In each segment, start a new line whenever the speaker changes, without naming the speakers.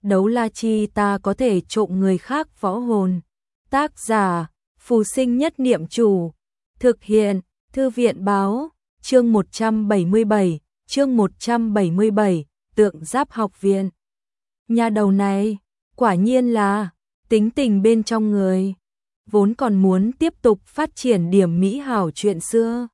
đấu la chi ta có thể trộm người khác võ hồn. Tác giả, Phù Sinh Nhất Niệm Chủ. Thực hiện, Thư viện Báo. Chương 177, chương 177, Tượng Giáp Học Viện. Nhà đầu này, quả nhiên là tính tình bên trong người, vốn còn muốn tiếp tục phát triển điểm mỹ hảo chuyện xưa.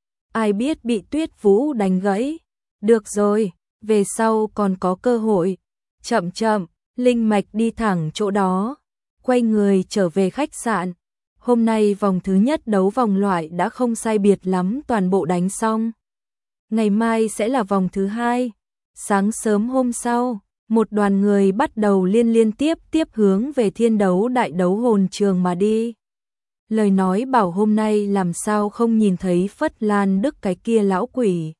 Ai biết bị Tuyết Vũ đánh gãy. Được rồi, về sau còn có cơ hội. Chậm chậm, Linh Mạch đi thẳng chỗ đó, quay người trở về khách sạn. Hôm nay vòng thứ nhất đấu vòng loại đã không sai biệt lắm toàn bộ đánh xong. Ngày mai sẽ là vòng thứ hai. Sáng sớm hôm sau, một đoàn người bắt đầu liên tiếp hướng về Thiên Đấu Đại Đấu Hồn Trường mà đi. Lời nói bảo hôm nay làm sao không nhìn thấy Phất Lan Đức cái kia lão quỷ.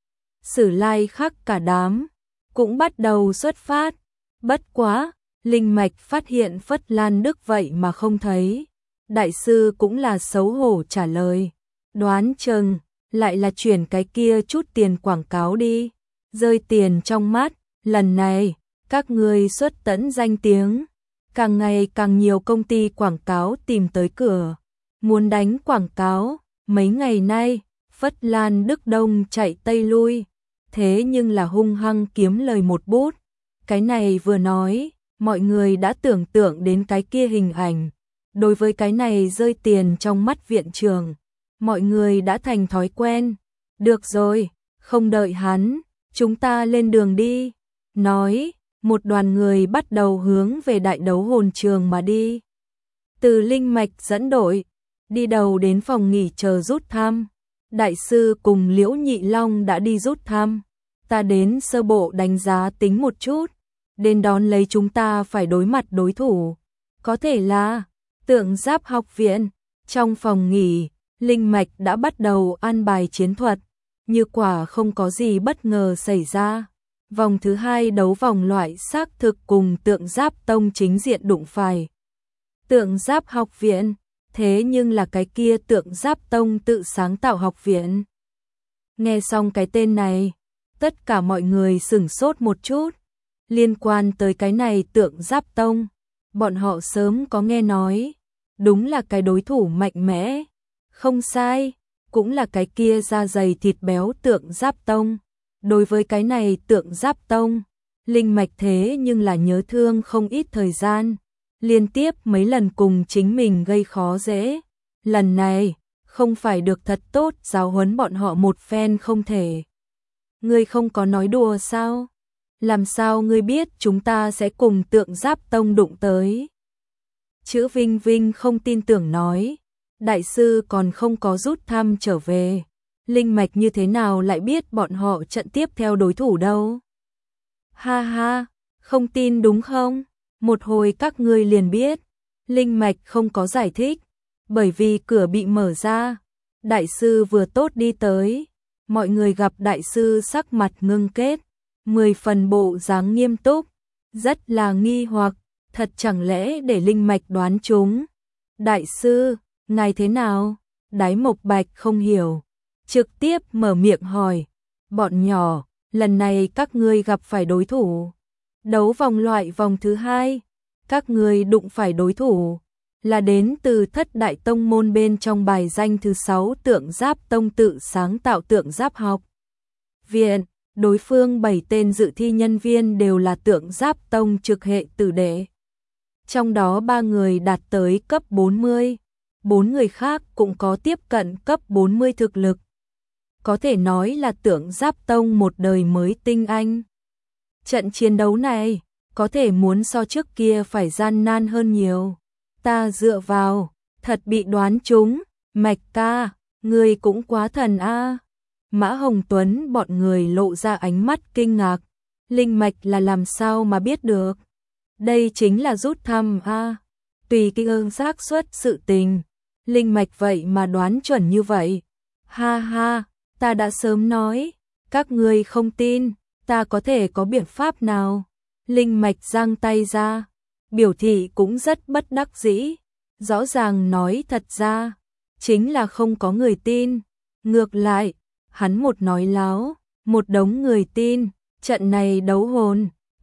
Sử Lai Khắc cả đám cũng bắt đầu xuất phát. Bất quá, Linh Mạch phát hiện Phất Lan Đức vậy mà không thấy. Đại sư cũng là xấu hổ trả lời. Đoán chừng lại là chuyển cái kia chút tiền quảng cáo đi. Rơi tiền trong mắt, lần này, các ngươi xuất tẫn danh tiếng. Càng ngày càng nhiều công ty quảng cáo tìm tới cửa. Muốn đánh quảng cáo, mấy ngày nay, Phất Lan Đức đông chạy tây lui. Thế nhưng là hung hăng kiếm lời một bút. Cái này vừa nói, mọi người đã tưởng tượng đến cái kia hình ảnh. Đối với cái này rơi tiền trong mắt viện trường, mọi người đã thành thói quen. Được rồi, không đợi hắn, chúng ta lên đường đi. Nói, một đoàn người bắt đầu hướng về Đại Đấu Hồn Trường mà đi. Từ Linh Mạch dẫn đội, đi đầu đến phòng nghỉ chờ rút thăm. Đại sư cùng Liễu Nhị Long đã đi rút thăm. Ta đến sơ bộ đánh giá tính một chút. Đến đón lấy chúng ta phải đối mặt đối thủ. Có thể là Tượng Giáp Học Viện. Trong phòng nghỉ, Linh Mạch đã bắt đầu an bài chiến thuật. Như quả không có gì bất ngờ xảy ra. Vòng thứ hai đấu vòng loại xác thực cùng Tượng Giáp Tông chính diện đụng phải. Tượng Giáp Học Viện, thế nhưng là cái kia Tượng Giáp Tông tự sáng tạo học viện. Nghe xong cái tên này, tất cả mọi người sửng sốt một chút. Liên quan tới cái này Tượng Giáp Tông, bọn họ sớm có nghe nói. Đúng là cái đối thủ mạnh mẽ. Không sai, cũng là cái kia da dày thịt béo Tượng Giáp Tông. Đối với cái này Tượng Giáp Tông, Linh Mạch thế nhưng là nhớ thương không ít thời gian. Liên tiếp mấy lần cùng chính mình gây khó dễ. Lần này, không phải được thật tốt giáo huấn bọn họ một phen không thể. Ngươi không có nói đùa sao? Làm sao ngươi biết chúng ta sẽ cùng Tượng Giáp Tông đụng tới? Chữ Vinh Vinh không tin tưởng nói. Đại sư còn không có rút thăm trở về. Linh Mạch như thế nào lại biết bọn họ trận tiếp theo đối thủ đâu? Ha ha, không tin đúng không? Một hồi các ngươi liền biết. Linh Mạch không có giải thích. Bởi vì cửa bị mở ra. Đại sư vừa tốt đi tới. Mọi người gặp đại sư sắc mặt ngưng kết. 10 phần bộ dáng nghiêm túc. Rất là nghi hoặc. Thật chẳng lẽ để Linh Mạch đoán chúng? Đại sư, ngài thế nào? Đái Mộc Bạch không hiểu. Trực tiếp mở miệng hỏi. Bọn nhỏ, lần này các ngươi gặp phải đối thủ. Đấu vòng loại vòng thứ hai. Các ngươi đụng phải đối thủ. Là đến từ Thất Đại Tông môn bên trong bài danh thứ 6 Tượng Giáp Tông tự sáng tạo Tượng Giáp Học Viện. Đối phương 7 tên dự thi nhân viên đều là Tượng Giáp Tông trực hệ tử đệ. Trong đó 3 người đạt tới cấp 40. 4 người khác cũng có tiếp cận cấp 40 thực lực. Có thể nói là Tượng Giáp Tông một đời mới tinh anh. Trận chiến đấu này, có thể muốn so trước kia phải gian nan hơn nhiều. Ta dựa vào, thật bị đoán trúng. Mạch ca, người cũng quá thần a. Mã Hồng Tuấn bọn người lộ ra ánh mắt kinh ngạc. Linh Mạch là làm sao mà biết được? Đây chính là rút thăm a. Tùy cái xác suất sự tình. Linh Mạch vậy mà đoán chuẩn như vậy. Ha ha, ta đã sớm nói. Các ngươi không tin, ta có thể có biện pháp nào? Linh Mạch giang tay ra. Biểu thị cũng rất bất đắc dĩ. Rõ ràng nói thật ra, chính là không có người tin. Ngược lại, hắn một nói láo, một đống người tin. Trận này đấu hồn,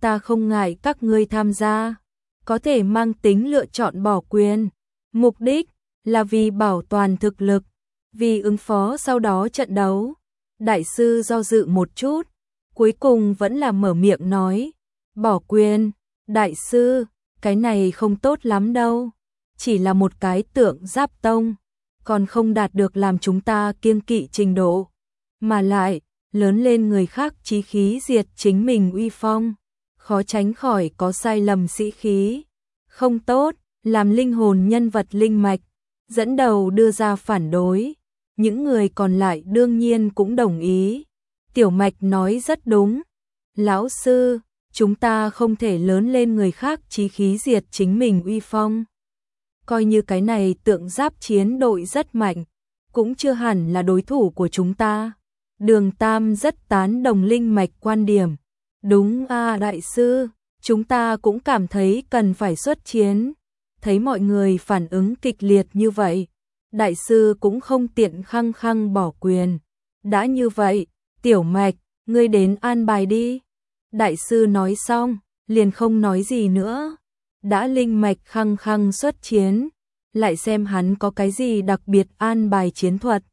ta không ngại các ngươi tham gia, có thể mang tính lựa chọn bỏ quyền. Mục đích là vì bảo toàn thực lực, vì ứng phó sau đó trận đấu. Đại sư do dự một chút, cuối cùng vẫn là mở miệng nói, bỏ quyền, đại sư, cái này không tốt lắm đâu, chỉ là một cái tượng giáp tông, còn không đạt được làm chúng ta kiêng kỵ trình độ, mà lại, lớn lên người khác chí khí diệt chính mình uy phong, khó tránh khỏi có sai lầm sĩ khí, không tốt, làm linh hồn nhân vật linh mạch, dẫn đầu đưa ra phản đối, những người còn lại đương nhiên cũng đồng ý. Tiểu Mạch nói rất đúng, lão sư, chúng ta không thể lớn lên người khác chí khí diệt chính mình uy phong. Coi như cái này tượng giáp chiến đội rất mạnh, cũng chưa hẳn là đối thủ của chúng ta. Đường Tam rất tán đồng linh mạch quan điểm. Đúng a đại sư, chúng ta cũng cảm thấy cần phải xuất chiến. Thấy mọi người phản ứng kịch liệt như vậy, đại sư cũng không tiện khăng khăng bỏ quyền. Đã như vậy, Tiểu Mạch, ngươi đến an bài đi. Đại sư nói xong, liền không nói gì nữa. Đã linh mạch khăng khăng xuất chiến, lại xem hắn có cái gì đặc biệt an bài chiến thuật.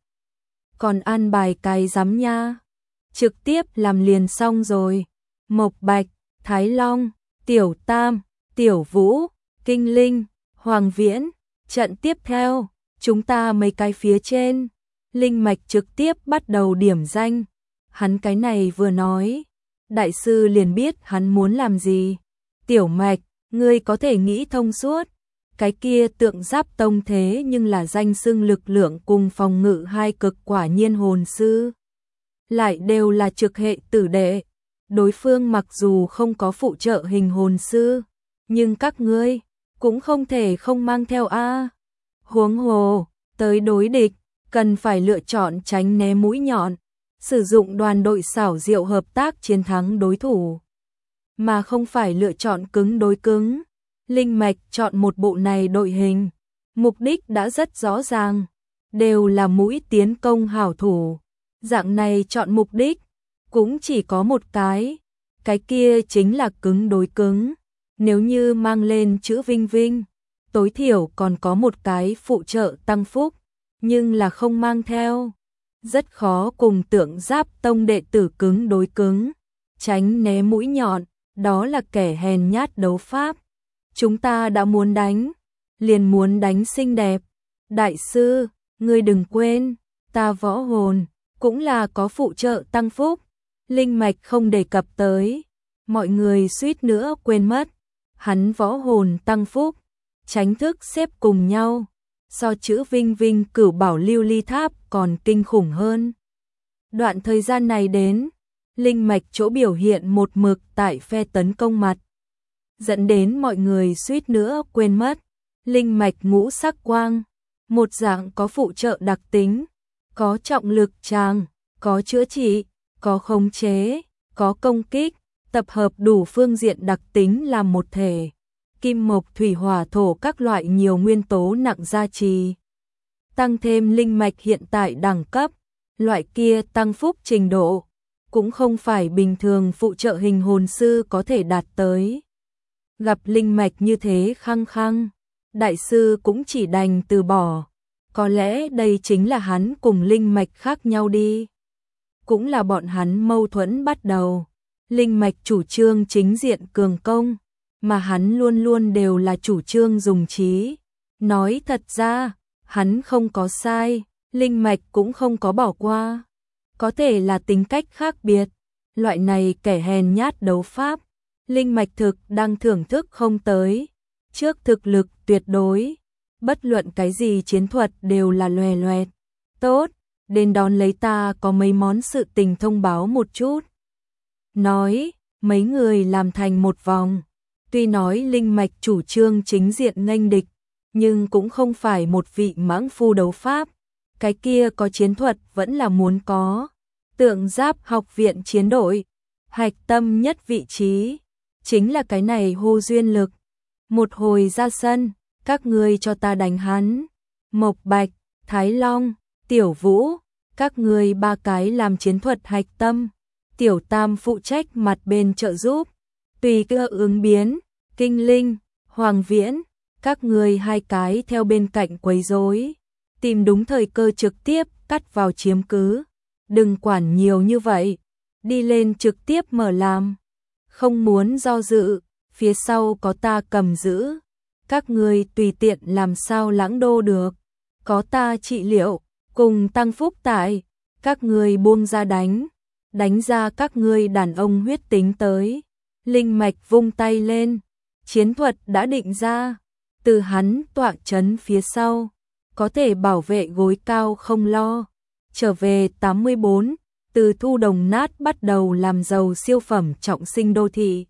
Còn an bài cái giám nha, trực tiếp làm liền xong rồi. Mộc Bạch, Thái Long, Tiểu Tam, Tiểu Vũ, Kinh Linh, Hoàng Viễn, trận tiếp theo, chúng ta mấy cái phía trên. Linh mạch trực tiếp bắt đầu điểm danh. Hắn cái này vừa nói, đại sư liền biết hắn muốn làm gì. Tiểu Mạch, ngươi có thể nghĩ thông suốt. Cái kia tượng giáp tông thế nhưng là danh xưng lực lượng cùng phòng ngự hai cực quả nhiên hồn sư. Lại đều là trực hệ tử đệ. Đối phương mặc dù không có phụ trợ hình hồn sư, nhưng các ngươi cũng không thể không mang theo a. Huống hồ, tới đối địch, cần phải lựa chọn tránh né mũi nhọn, sử dụng đoàn đội xảo diệu hợp tác chiến thắng đối thủ, mà không phải lựa chọn cứng đối cứng. Linh mạch chọn một bộ này đội hình, mục đích đã rất rõ ràng, đều là mũi tiến công hảo thủ. Dạng này chọn mục đích cũng chỉ có một cái kia chính là cứng đối cứng. Nếu như mang lên chữ Vinh Vinh, tối thiểu còn có một cái phụ trợ tăng phúc, nhưng là không mang theo, rất khó cùng tượng giáp tông đệ tử cứng đối cứng, tránh né mũi nhọn, đó là kẻ hèn nhát đấu pháp. Chúng ta đã muốn đánh, liền muốn đánh xinh đẹp. Đại sư, ngươi đừng quên, ta võ hồn cũng là có phụ trợ tăng phúc. Linh mạch không đề cập tới, mọi người suýt nữa quên mất. Hắn võ hồn tăng phúc, tránh thức xếp cùng nhau, so chữ Vinh Vinh cửu bảo lưu ly tháp còn kinh khủng hơn. Đoạn thời gian này đến, linh mạch chỗ biểu hiện một mực tại phe tấn công mặt, dẫn đến mọi người suýt nữa quên mất. Linh mạch ngũ sắc quang, một dạng có phụ trợ đặc tính, có trọng lực tràng, có chữa trị, có khống chế, có công kích, tập hợp đủ phương diện đặc tính làm một thể. Kim mộc thủy hỏa thổ các loại nhiều nguyên tố nặng gia trì. Tăng thêm linh mạch hiện tại đẳng cấp, loại kia tăng phúc trình độ, cũng không phải bình thường phụ trợ hình hồn sư có thể đạt tới. Gặp linh mạch như thế khăng khăng, đại sư cũng chỉ đành từ bỏ. Có lẽ đây chính là hắn cùng linh mạch khác nhau đi. Cũng là bọn hắn mâu thuẫn bắt đầu. Linh mạch chủ trương chính diện cường công, mà hắn luôn luôn đều là chủ trương dùng trí. Nói thật ra, hắn không có sai, linh mạch cũng không có bỏ qua. Có thể là tính cách khác biệt, loại này kẻ hèn nhát đấu pháp, linh mạch thực đang thưởng thức không tới. Trước thực lực tuyệt đối, bất luận cái gì chiến thuật đều là loè loẹt. Tốt, đến đón lấy ta có mấy món sự tình thông báo một chút. Nói, mấy người làm thành một vòng. Tuy nói linh mạch chủ trương chính diện nghênh địch, nhưng cũng không phải một vị mãng phu đấu pháp. Cái kia có chiến thuật vẫn là muốn có. Tượng giáp học viện chiến đội, hạch tâm nhất vị trí, chính là cái này hô duyên lực. Một hồi ra sân, các ngươi cho ta đánh hắn. Mộc Bạch, Thái Long, Tiểu Vũ, các ngươi ba cái làm chiến thuật hạch tâm. Tiểu Tam phụ trách mặt bên trợ giúp. Tùy cơ ứng biến, Kinh Linh, Hoàng Viễn, các ngươi hai cái theo bên cạnh quấy rối, tìm đúng thời cơ trực tiếp cắt vào chiếm cứ. Đừng quản nhiều như vậy, đi lên trực tiếp mở làm. Không muốn do dự, phía sau có ta cầm giữ. Các ngươi tùy tiện làm sao lãng đô được. Có ta trị liệu, cùng tăng phúc tại. Các ngươi buông ra đánh ra các ngươi đàn ông huyết tính tới. Linh mạch vung tay lên, chiến thuật đã định ra. Từ hắn tọa chấn phía sau, có thể bảo vệ gối cao không lo. Trở về 84, từ thu đồng nát bắt đầu làm giàu siêu phẩm trọng sinh đô thị.